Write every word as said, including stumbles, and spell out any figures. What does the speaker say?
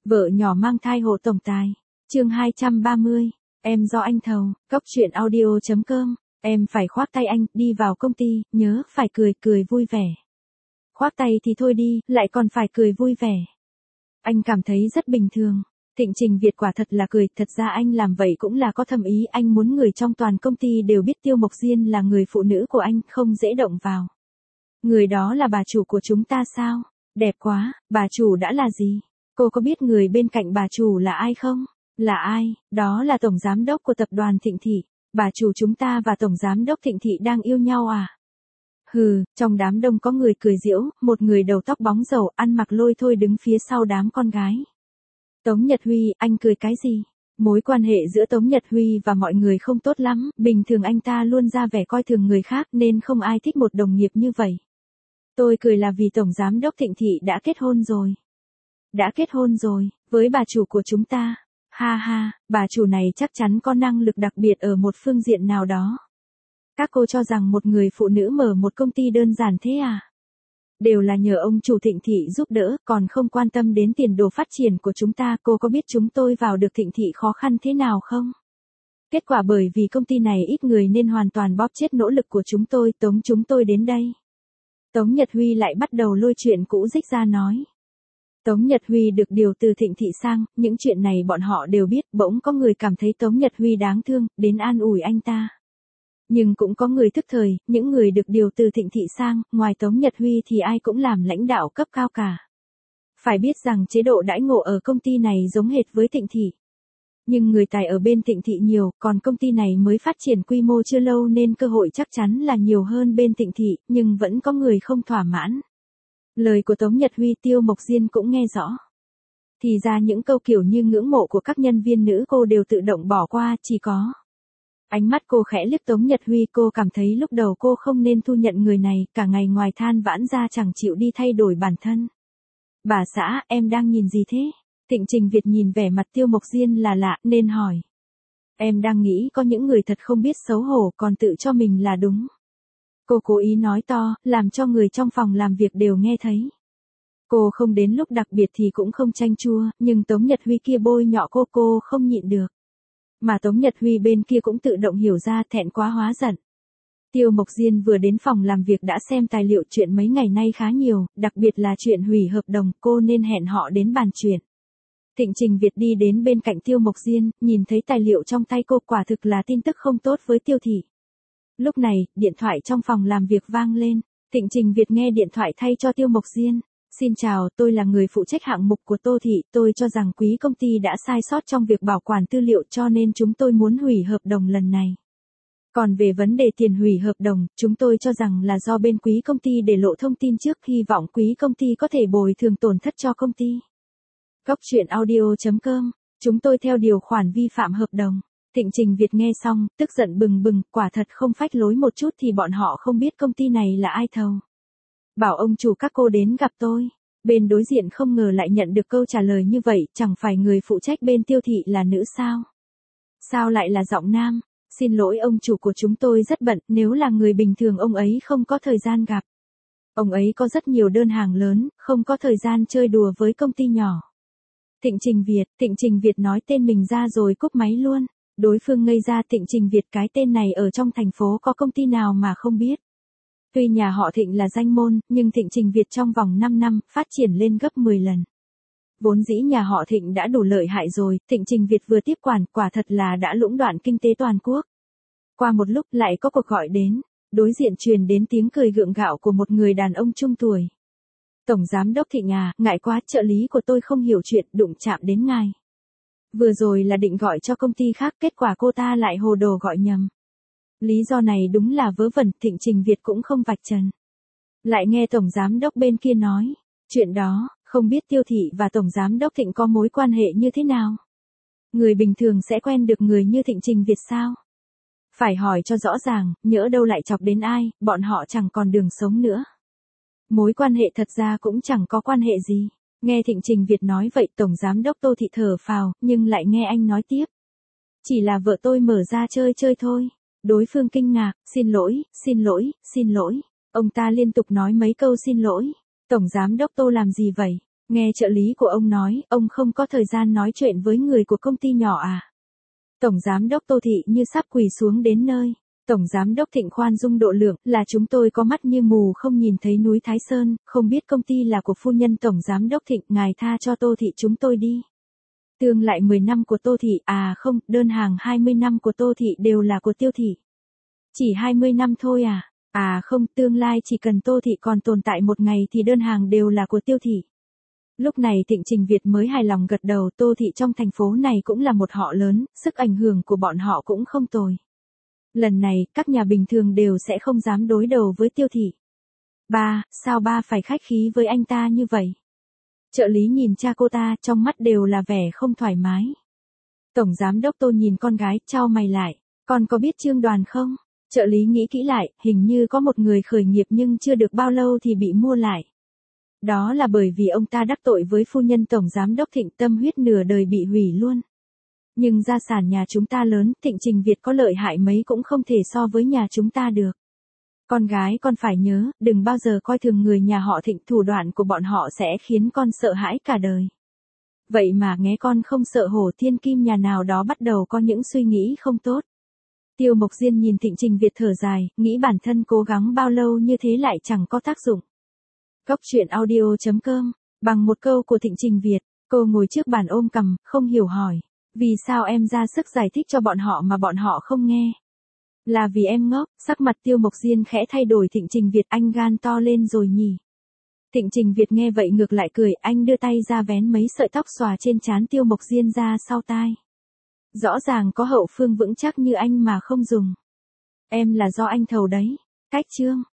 Vợ nhỏ mang thai hộ tổng tài. Chương hai trăm ba mươi. Em do anh thầu. Cóc truyện audio chấm com. Em phải khoác tay anh, đi vào công ty, nhớ phải cười, cười vui vẻ. Khoác tay thì thôi đi, lại còn phải cười vui vẻ. Anh cảm thấy rất bình thường. Thịnh Trình Việt quả thật là cười, thật ra anh làm vậy cũng là có thâm ý, anh muốn người trong toàn công ty đều biết Tiêu Mộc Diên là người phụ nữ của anh, không dễ động vào. Người đó là bà chủ của chúng ta sao? Đẹp quá, bà chủ đã là gì? Cô có biết người bên cạnh bà chủ là ai không? Là ai? Đó là tổng giám đốc của tập đoàn Thịnh Thị. Bà chủ chúng ta và tổng giám đốc Thịnh Thị đang yêu nhau à? Hừ, trong đám đông có người cười giễu, một người đầu tóc bóng rầu, ăn mặc lôi thôi đứng phía sau đám con gái. Tống Nhật Huy, anh cười cái gì? Mối quan hệ giữa Tống Nhật Huy và mọi người không tốt lắm, bình thường anh ta luôn ra vẻ coi thường người khác nên không ai thích một đồng nghiệp như vậy. Tôi cười là vì tổng giám đốc Thịnh Thị đã kết hôn rồi. Đã kết hôn rồi, với bà chủ của chúng ta. Ha ha, bà chủ này chắc chắn có năng lực đặc biệt ở một phương diện nào đó. Các cô cho rằng một người phụ nữ mở một công ty đơn giản thế à? Đều là nhờ ông chủ Thịnh Thị giúp đỡ, còn không quan tâm đến tiền đồ phát triển của chúng ta. Cô có biết chúng tôi vào được Thịnh Thị khó khăn thế nào không? Kết quả bởi vì công ty này ít người nên hoàn toàn bóp chết nỗ lực của chúng tôi, tống chúng tôi đến đây. Tống Nhật Huy lại bắt đầu lôi chuyện cũ rích ra nói. Tống Nhật Huy được điều từ Thịnh Thị sang, những chuyện này bọn họ đều biết, bỗng có người cảm thấy Tống Nhật Huy đáng thương, đến an ủi anh ta. Nhưng cũng có người thức thời, những người được điều từ Thịnh Thị sang, ngoài Tống Nhật Huy thì ai cũng làm lãnh đạo cấp cao cả. Phải biết rằng chế độ đãi ngộ ở công ty này giống hệt với Thịnh Thị. Nhưng người tài ở bên Thịnh Thị nhiều, còn công ty này mới phát triển quy mô chưa lâu nên cơ hội chắc chắn là nhiều hơn bên Thịnh Thị, nhưng vẫn có người không thỏa mãn. Lời của Tống Nhật Huy Tiêu Mộc Diên cũng nghe rõ. Thì ra những câu kiểu như ngưỡng mộ của các nhân viên nữ cô đều tự động bỏ qua, chỉ có. Ánh mắt cô khẽ liếc Tống Nhật Huy, cô cảm thấy lúc đầu cô không nên thu nhận người này, cả ngày ngoài than vãn ra chẳng chịu đi thay đổi bản thân. Bà xã, em đang nhìn gì thế? Thịnh Trình Việt nhìn vẻ mặt Tiêu Mộc Diên là lạ, nên hỏi. Em đang nghĩ có những người thật không biết xấu hổ còn tự cho mình là đúng. Cô cố ý nói to, làm cho người trong phòng làm việc đều nghe thấy. Cô không đến lúc đặc biệt thì cũng không chanh chua, nhưng Tống Nhật Huy kia bôi nhọ cô cô không nhịn được. Mà Tống Nhật Huy bên kia cũng tự động hiểu ra, thẹn quá hóa giận. Tiêu Mộc Diên vừa đến phòng làm việc đã xem tài liệu chuyện mấy ngày nay khá nhiều, đặc biệt là chuyện hủy hợp đồng, cô nên hẹn họ đến bàn chuyện. Thịnh Trình Việt đi đến bên cạnh Tiêu Mộc Diên, nhìn thấy tài liệu trong tay cô, quả thực là tin tức không tốt với Tiêu Thị. Lúc này, điện thoại trong phòng làm việc vang lên, Thịnh Trình Việt nghe điện thoại thay cho Tiêu Mộc Diên. Xin chào, tôi là người phụ trách hạng mục của Tô Thị, tôi cho rằng quý công ty đã sai sót trong việc bảo quản tư liệu cho nên chúng tôi muốn hủy hợp đồng lần này. Còn về vấn đề tiền hủy hợp đồng, chúng tôi cho rằng là do bên quý công ty để lộ thông tin trước, hy vọng quý công ty có thể bồi thường tổn thất cho công ty. Cóc truyện audio chấm com, chúng tôi theo điều khoản vi phạm hợp đồng. Thịnh Trình Việt nghe xong, tức giận bừng bừng, quả thật không phách lối một chút thì bọn họ không biết công ty này là ai thầu. Bảo ông chủ các cô đến gặp tôi. Bên đối diện không ngờ lại nhận được câu trả lời như vậy, chẳng phải người phụ trách bên Tiêu Thị là nữ sao? Sao lại là giọng nam? Xin lỗi ông chủ của chúng tôi rất bận, nếu là người bình thường ông ấy không có thời gian gặp. Ông ấy có rất nhiều đơn hàng lớn, không có thời gian chơi đùa với công ty nhỏ. Thịnh Trình Việt, Thịnh Trình Việt nói tên mình ra rồi cúp máy luôn. Đối phương ngây ra, Thịnh Trình Việt cái tên này ở trong thành phố có công ty nào mà không biết. Tuy nhà họ Thịnh là danh môn, nhưng Thịnh Trình Việt trong vòng năm năm, phát triển lên gấp mười lần. Vốn dĩ nhà họ Thịnh đã đủ lợi hại rồi, Thịnh Trình Việt vừa tiếp quản, quả thật là đã lũng đoạn kinh tế toàn quốc. Qua một lúc lại có cuộc gọi đến, đối diện truyền đến tiếng cười gượng gạo của một người đàn ông trung tuổi. Tổng giám đốc Thịnh à, ngại quá, trợ lý của tôi không hiểu chuyện, đụng chạm đến ngài. Vừa rồi là định gọi cho công ty khác, kết quả cô ta lại hồ đồ gọi nhầm. Lý do này đúng là vớ vẩn, Thịnh Trình Việt cũng không vạch trần. Lại nghe tổng giám đốc bên kia nói, chuyện đó, không biết Tiêu Thị và tổng giám đốc Thịnh có mối quan hệ như thế nào? Người bình thường sẽ quen được người như Thịnh Trình Việt sao? Phải hỏi cho rõ ràng, nhỡ đâu lại chọc đến ai, bọn họ chẳng còn đường sống nữa. Mối quan hệ thật ra cũng chẳng có quan hệ gì. Nghe Thịnh Trình Việt nói vậy, tổng giám đốc Tô Thị thở phào, nhưng lại nghe anh nói tiếp. Chỉ là vợ tôi mở ra chơi chơi thôi. Đối phương kinh ngạc, xin lỗi, xin lỗi, xin lỗi. Ông ta liên tục nói mấy câu xin lỗi. Tổng giám đốc Tô làm gì vậy? Nghe trợ lý của ông nói, ông không có thời gian nói chuyện với người của công ty nhỏ à? Tổng giám đốc Tô Thị như sắp quỳ xuống đến nơi. Tổng giám đốc Thịnh khoan dung độ lượng, là chúng tôi có mắt như mù không nhìn thấy núi Thái Sơn, không biết công ty là của phu nhân tổng giám đốc Thịnh, ngài tha cho Tô Thị chúng tôi đi. Tương lại mười năm của Tô Thị, à không, đơn hàng hai mươi năm của Tô Thị đều là của Tiêu Thị. Chỉ hai mươi năm thôi à? À không, tương lai chỉ cần Tô Thị còn tồn tại một ngày thì đơn hàng đều là của Tiêu Thị. Lúc này Thịnh Trình Việt mới hài lòng gật đầu, Tô Thị trong thành phố này cũng là một họ lớn, sức ảnh hưởng của bọn họ cũng không tồi. Lần này, các nhà bình thường đều sẽ không dám đối đầu với Tiêu Thị. Ba, sao ba phải khách khí với anh ta như vậy? Trợ lý nhìn cha cô ta, trong mắt đều là vẻ không thoải mái. Tổng giám đốc Tô nhìn con gái, chau mày lại, con có biết Trương Đoàn không? Trợ lý nghĩ kỹ lại, hình như có một người khởi nghiệp nhưng chưa được bao lâu thì bị mua lại. Đó là bởi vì ông ta đắc tội với phu nhân tổng giám đốc Thịnh, tâm huyết nửa đời bị hủy luôn. Nhưng gia sản nhà chúng ta lớn, Thịnh Trình Việt có lợi hại mấy cũng không thể so với nhà chúng ta được. Con gái con phải nhớ, đừng bao giờ coi thường người nhà họ Thịnh, thủ đoạn của bọn họ sẽ khiến con sợ hãi cả đời. Vậy mà nghe con không sợ hổ thiên kim nhà nào đó bắt đầu có những suy nghĩ không tốt. Tiêu Mộc Diên nhìn Thịnh Trình Việt thở dài, nghĩ bản thân cố gắng bao lâu như thế lại chẳng có tác dụng. Cốc truyện audio chấm com, bằng một câu của Thịnh Trình Việt, cô ngồi trước bàn ôm cằm, không hiểu hỏi. Vì sao em ra sức giải thích cho bọn họ mà bọn họ không nghe? Là vì em ngốc, sắc mặt Tiêu Mộc Diên khẽ thay đổi. Thịnh Trình Việt, anh gan to lên rồi nhỉ? Thịnh Trình Việt nghe vậy ngược lại cười, anh đưa tay ra vén mấy sợi tóc xòa trên trán Tiêu Mộc Diên ra sau tai. Rõ ràng có hậu phương vững chắc như anh mà không dùng. Em là do anh thầu đấy. Cách chương.